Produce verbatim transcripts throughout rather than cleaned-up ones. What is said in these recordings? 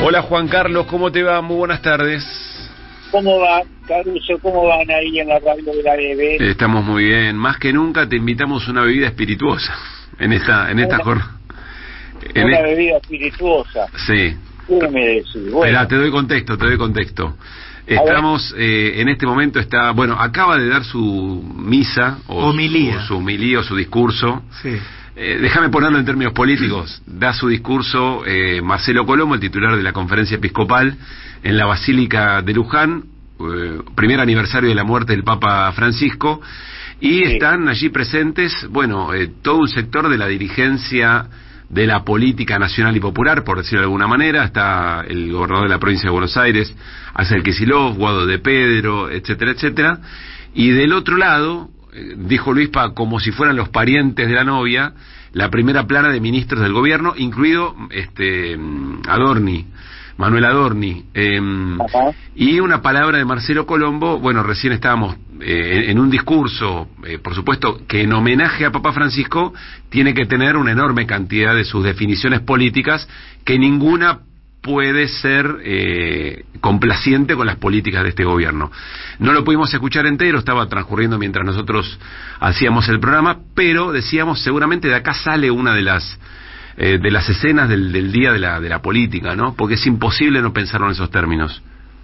Hola Juan Carlos, ¿cómo te va? Muy buenas tardes. ¿Cómo va, Caruso? ¿Cómo van ahí en la radio de la B B? Estamos muy bien. Más que nunca te invitamos a una bebida espirituosa en esta en esta Una, jornada. una e... bebida espirituosa. Sí. ¿Qué me decís? Bueno. Esperá, te doy contexto, te doy contexto. Estamos, eh, en este momento está, bueno, acaba de dar su misa, o homilía, su, o su homilía, o su discurso. Sí. Eh, déjame ponerlo en términos políticos. Da su discurso eh, Marcelo Colombo, el titular de la Conferencia Episcopal, en la Basílica de Luján, eh, primer aniversario de la muerte del Papa Francisco, y sí. Están allí presentes, bueno, eh, todo un sector de la dirigencia de la política nacional y popular, por decirlo de alguna manera. Está el gobernador de la provincia de Buenos Aires, Axel Kicillof, Guado de Pedro, etcétera, etcétera. Y del otro lado, eh, dijo Luispa, como si fueran los parientes de la novia, la primera plana de ministros del gobierno, incluido este Adorni, Manuel Adorni, eh, y una palabra de Marcelo Colombo. Bueno, recién estábamos eh, en, en un discurso, eh, por supuesto, que en homenaje a Papa Francisco tiene que tener una enorme cantidad de sus definiciones políticas, que ninguna puede ser eh, complaciente con las políticas de este gobierno. No lo pudimos escuchar entero, estaba transcurriendo mientras nosotros hacíamos el programa, pero decíamos, seguramente de acá sale una de las Eh, de las escenas del, del día de la de la política, ¿no? Porque es imposible no pensarlo en esos términos.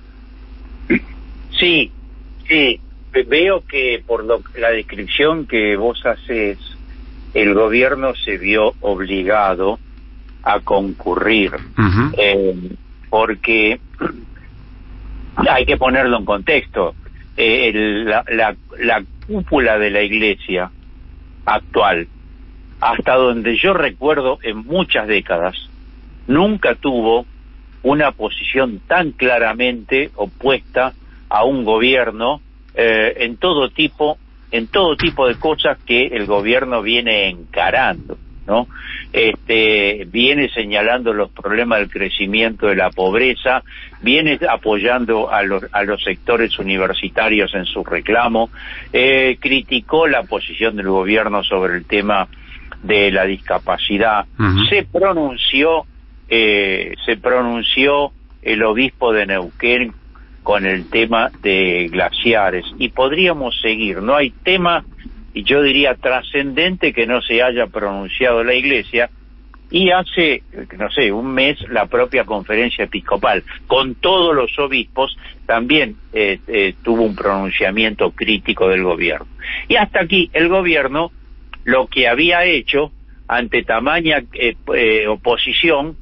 Sí, sí. Veo que por lo, la descripción que vos haces, el gobierno se vio obligado a concurrir, uh-huh. eh, porque hay que ponerlo en contexto. Eh, el, la, la, la cúpula de la Iglesia actual, hasta donde yo recuerdo en muchas décadas, nunca tuvo una posición tan claramente opuesta a un gobierno eh, en todo tipo, en todo tipo de cosas que el gobierno viene encarando, ¿no? Este, viene señalando los problemas del crecimiento de la pobreza, viene apoyando a los, a los sectores universitarios en su reclamo, eh, criticó la posición del gobierno sobre el tema de la discapacidad, uh-huh. se pronunció eh, se pronunció el obispo de Neuquén con el tema de glaciares, y podríamos seguir. No hay tema, y yo diría trascendente, que no se haya pronunciado la Iglesia. Y hace, no sé, un mes la propia Conferencia Episcopal, con todos los obispos, también eh, eh, tuvo un pronunciamiento crítico del gobierno. Y hasta aquí el gobierno, lo que había hecho ante tamaña eh, eh, oposición,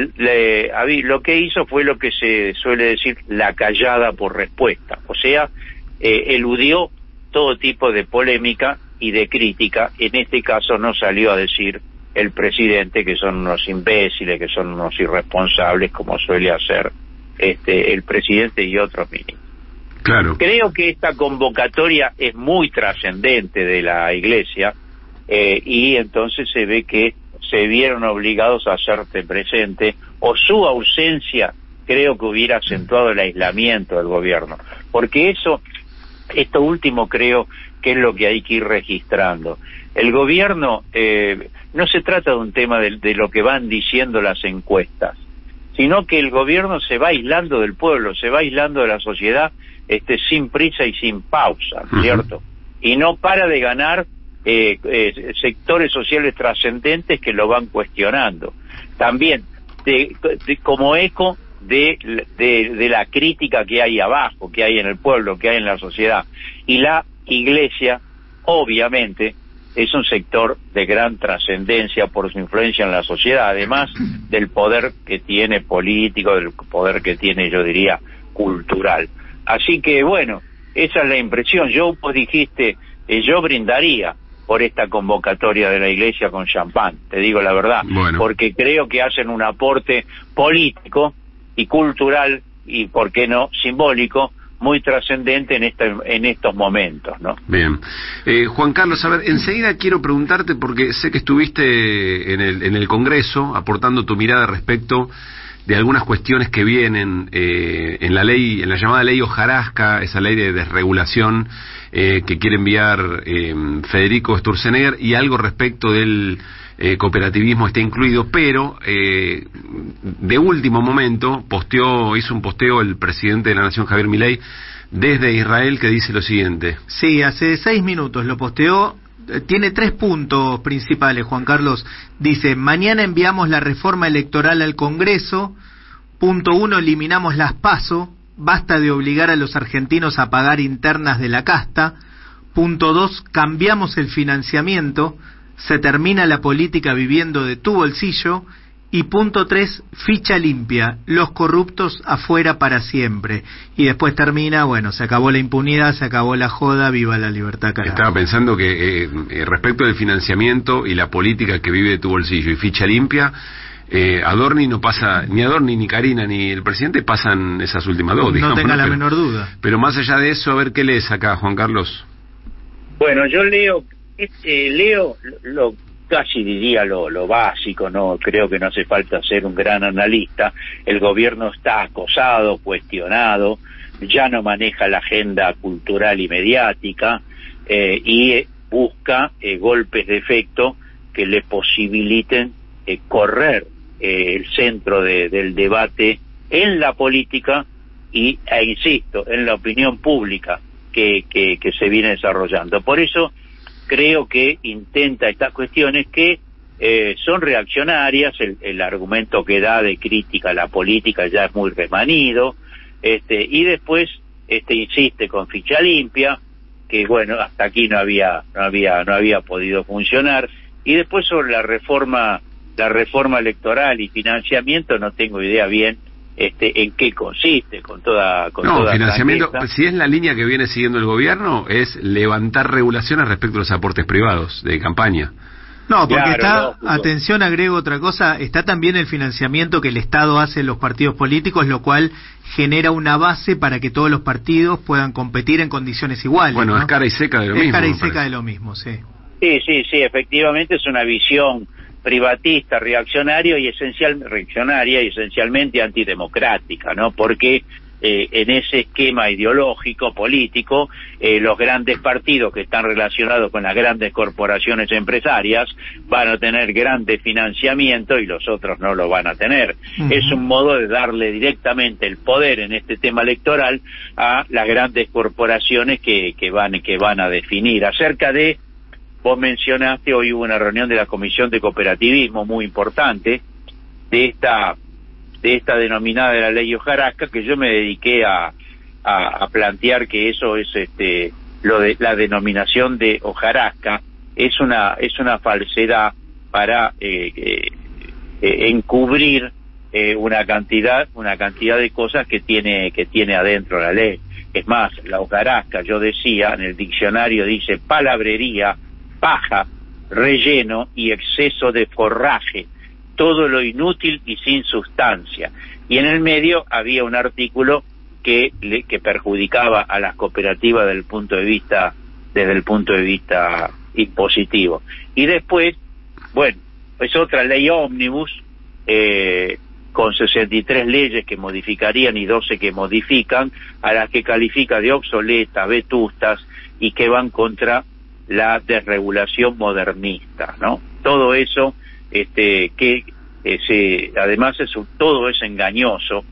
le, lo que hizo fue lo que se suele decir la callada por respuesta, o sea, eh, eludió todo tipo de polémica y de crítica. En este caso no salió a decir el presidente que son unos imbéciles, que son unos irresponsables, como suele hacer este el presidente y otros ministros. Claro. Creo que esta convocatoria es muy trascendente de la Iglesia. Eh, y entonces se ve que se vieron obligados a hacerte presente, o su ausencia creo que hubiera acentuado el aislamiento del gobierno, porque eso, esto último creo que es lo que hay que ir registrando. El gobierno, eh, no se trata de un tema de, de lo que van diciendo las encuestas, sino que el gobierno se va aislando del pueblo, se va aislando de la sociedad, este, sin prisa y sin pausa, ¿cierto? Uh-huh. Y no para de ganar Eh, eh, sectores sociales trascendentes que lo van cuestionando. También de, de, como eco de, de, de la crítica que hay abajo, que hay en el pueblo, que hay en la sociedad. Y la Iglesia, obviamente, es un sector de gran trascendencia por su influencia en la sociedad, además del poder que tiene político, del poder que tiene, yo diría, cultural. Así que, bueno, esa es la impresión. Yo, vos dijiste, eh, yo brindaría por esta convocatoria de la Iglesia con champán, te digo la verdad, bueno. Porque creo que hacen un aporte político y cultural, y por qué no simbólico, muy trascendente en este, en estos momentos, ¿no? Bien. Eh, Juan Carlos, a ver, enseguida quiero preguntarte, porque sé que estuviste en el, en el Congreso aportando tu mirada respecto de algunas cuestiones que vienen eh, en la ley, en la llamada ley hojarasca, esa ley de desregulación eh, que quiere enviar eh, Federico Sturzenegger, y algo respecto del eh, cooperativismo está incluido, pero eh, de último momento posteó, hizo un posteo el presidente de la Nación, Javier Milei, desde Israel, que dice lo siguiente. Sí, hace seis minutos lo posteó. Tiene tres puntos principales, Juan Carlos. Dice: mañana enviamos la reforma electoral al Congreso. Punto uno, eliminamos las PASO. Basta de obligar a los argentinos a pagar internas de la casta. Punto dos, cambiamos el financiamiento. Se termina la política viviendo de tu bolsillo. Y punto tres, ficha limpia, los corruptos afuera para siempre. Y después termina, bueno, se acabó la impunidad, se acabó la joda, viva la libertad, carajo. Estaba pensando que eh, respecto del financiamiento y la política que vive de tu bolsillo y ficha limpia, eh, Adorni no pasa, ni Adorni, ni Karina, ni el presidente pasan esas últimas dos, no digamos, tenga ¿no? la pero, menor duda. Pero más allá de eso, a ver qué lees acá, Juan Carlos. Bueno, yo leo, este, leo lo casi diría lo, lo básico, no creo que no hace falta ser un gran analista. El gobierno está acosado, cuestionado, ya no maneja la agenda cultural y mediática eh, y busca eh, golpes de efecto que le posibiliten eh, correr eh, el centro de, del debate en la política y, e insisto, en la opinión pública que, que, que se viene desarrollando. Por eso creo que intenta estas cuestiones que eh, son reaccionarias. El, el argumento que da de crítica a la política ya es muy remanido, este, y después este insiste con ficha limpia, que bueno, hasta aquí no había no había no había podido funcionar. Y después sobre la reforma la reforma electoral y financiamiento, no tengo idea bien este en qué consiste, con toda con no, toda financiamiento, franqueza. Si es la línea que viene siguiendo el gobierno, es levantar regulaciones respecto a los aportes privados de campaña. No, porque Claro, está, lógico. atención, agrego otra cosa, está también el financiamiento que el Estado hace en los partidos políticos, lo cual genera una base para que todos los partidos puedan competir en condiciones iguales. Bueno, ¿no? es cara y seca de lo es mismo. cara y me seca parece. de lo mismo, sí. Sí, sí, sí, efectivamente es una visión privatista, reaccionario y esencial, reaccionaria y esencialmente antidemocrática, ¿no? Porque eh, en ese esquema ideológico, político, eh, los grandes partidos que están relacionados con las grandes corporaciones empresarias van a tener grande financiamiento y los otros no lo van a tener. Uh-huh. Es un modo de darle directamente el poder en este tema electoral a las grandes corporaciones que, que van, que van a definir. Acerca de Vos mencionaste, hoy hubo una reunión de la Comisión de Cooperativismo muy importante, de esta de esta denominada de la ley hojarasca, que yo me dediqué a, a, a plantear que eso es este lo de la denominación de hojarasca es una es una falsedad para eh, eh, eh, encubrir eh, una cantidad una cantidad de cosas que tiene que tiene adentro la ley. Es más, la hojarasca, yo decía, en el diccionario dice palabrería, paja, relleno y exceso de forraje, todo lo inútil y sin sustancia. Y en el medio había un artículo que le, que perjudicaba a las cooperativas desde el punto de vista desde el punto de vista impositivo. Y después, bueno, es otra ley ómnibus eh, con sesenta y tres leyes que modificarían y doce que modifican, a las que califica de obsoletas, vetustas y que van contra la desregulación modernista, ¿no? Todo eso, este, que eh, se, además es todo es engañoso,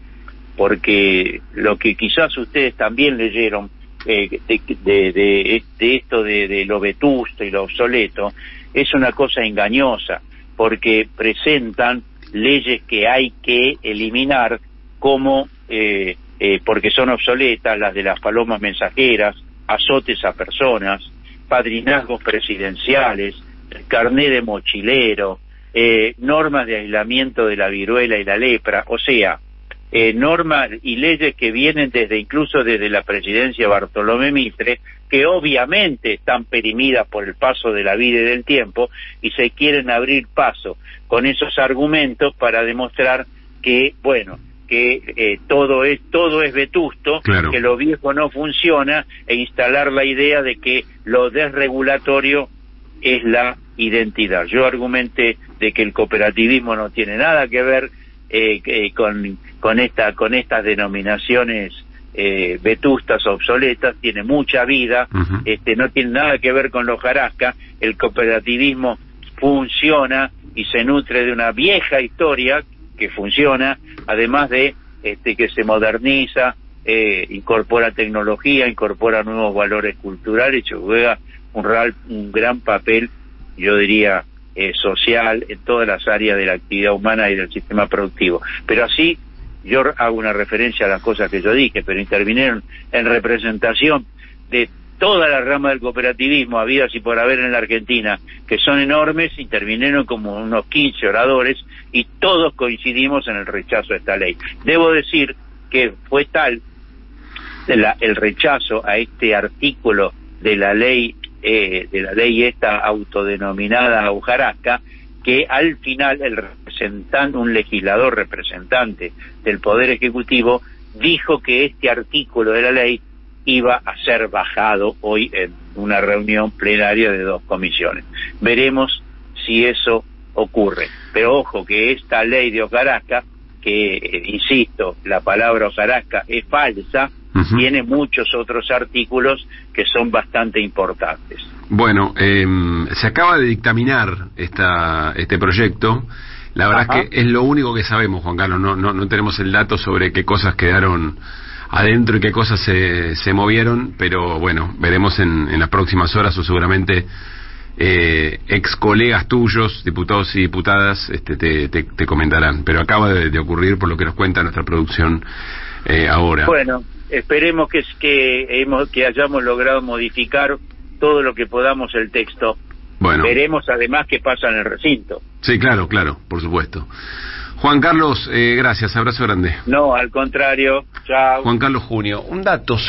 porque lo que quizás ustedes también leyeron eh, de, de, de, de esto de, de lo vetusto y lo obsoleto es una cosa engañosa, porque presentan leyes que hay que eliminar como eh, eh, porque son obsoletas, las de las palomas mensajeras, azotes a personas, padrinazgos presidenciales, el carné de mochilero, eh, normas de aislamiento de la viruela y la lepra, o sea, eh, normas y leyes que vienen desde incluso desde la presidencia de Bartolomé Mitre, que obviamente están perimidas por el paso de la vida y del tiempo, y se quieren abrir paso con esos argumentos para demostrar que, bueno, que eh, todo es todo es vetusto, claro, que lo viejo no funciona, e instalar la idea de que lo desregulatorio es la identidad. Yo argumenté de que el cooperativismo no tiene nada que ver eh, eh, con con esta con estas denominaciones eh, vetustas, obsoletas. Tiene mucha vida. Uh-huh. Este, no tiene nada que ver con los Hojarasca. El cooperativismo funciona y se nutre de una vieja historia que funciona, además de este, que se moderniza, eh, incorpora tecnología, incorpora nuevos valores culturales, y juega un, real, un gran papel, yo diría, eh, social en todas las áreas de la actividad humana y del sistema productivo. Pero así, yo hago una referencia a las cosas que yo dije, pero intervinieron en representación de toda la rama del cooperativismo habidas y por haber en la Argentina, que son enormes, intervinieron como unos quince oradores y todos coincidimos en el rechazo a esta ley. Debo decir que fue tal la, el rechazo a este artículo de la ley, eh, de la ley esta autodenominada Hojarasca, que al final el representante, un legislador representante del Poder Ejecutivo, dijo que este artículo de la ley iba a ser bajado hoy en una reunión plenaria de dos comisiones. Veremos si eso ocurre. Pero ojo que esta ley de Hojarasca, que, eh, insisto, la palabra Hojarasca es falsa, uh-huh. tiene muchos otros artículos que son bastante importantes. Bueno, eh, se acaba de dictaminar esta, este proyecto. La verdad Ajá. es que es lo único que sabemos, Juan Carlos. No, no, no tenemos el dato sobre qué cosas quedaron adentro y qué cosas se, se movieron, pero bueno, veremos en, en las próximas horas, o seguramente eh, ex colegas tuyos, diputados y diputadas, este, te, te, te comentarán. Pero acaba de, de ocurrir, por lo que nos cuenta nuestra producción eh, ahora. Bueno, esperemos que, que, hemos, que hayamos logrado modificar todo lo que podamos el texto. Bueno. Veremos además qué pasa en el recinto. Sí, claro, claro, por supuesto. Juan Carlos, eh, gracias, abrazo grande. No, al contrario, chao. Juan Carlos Junio, un dato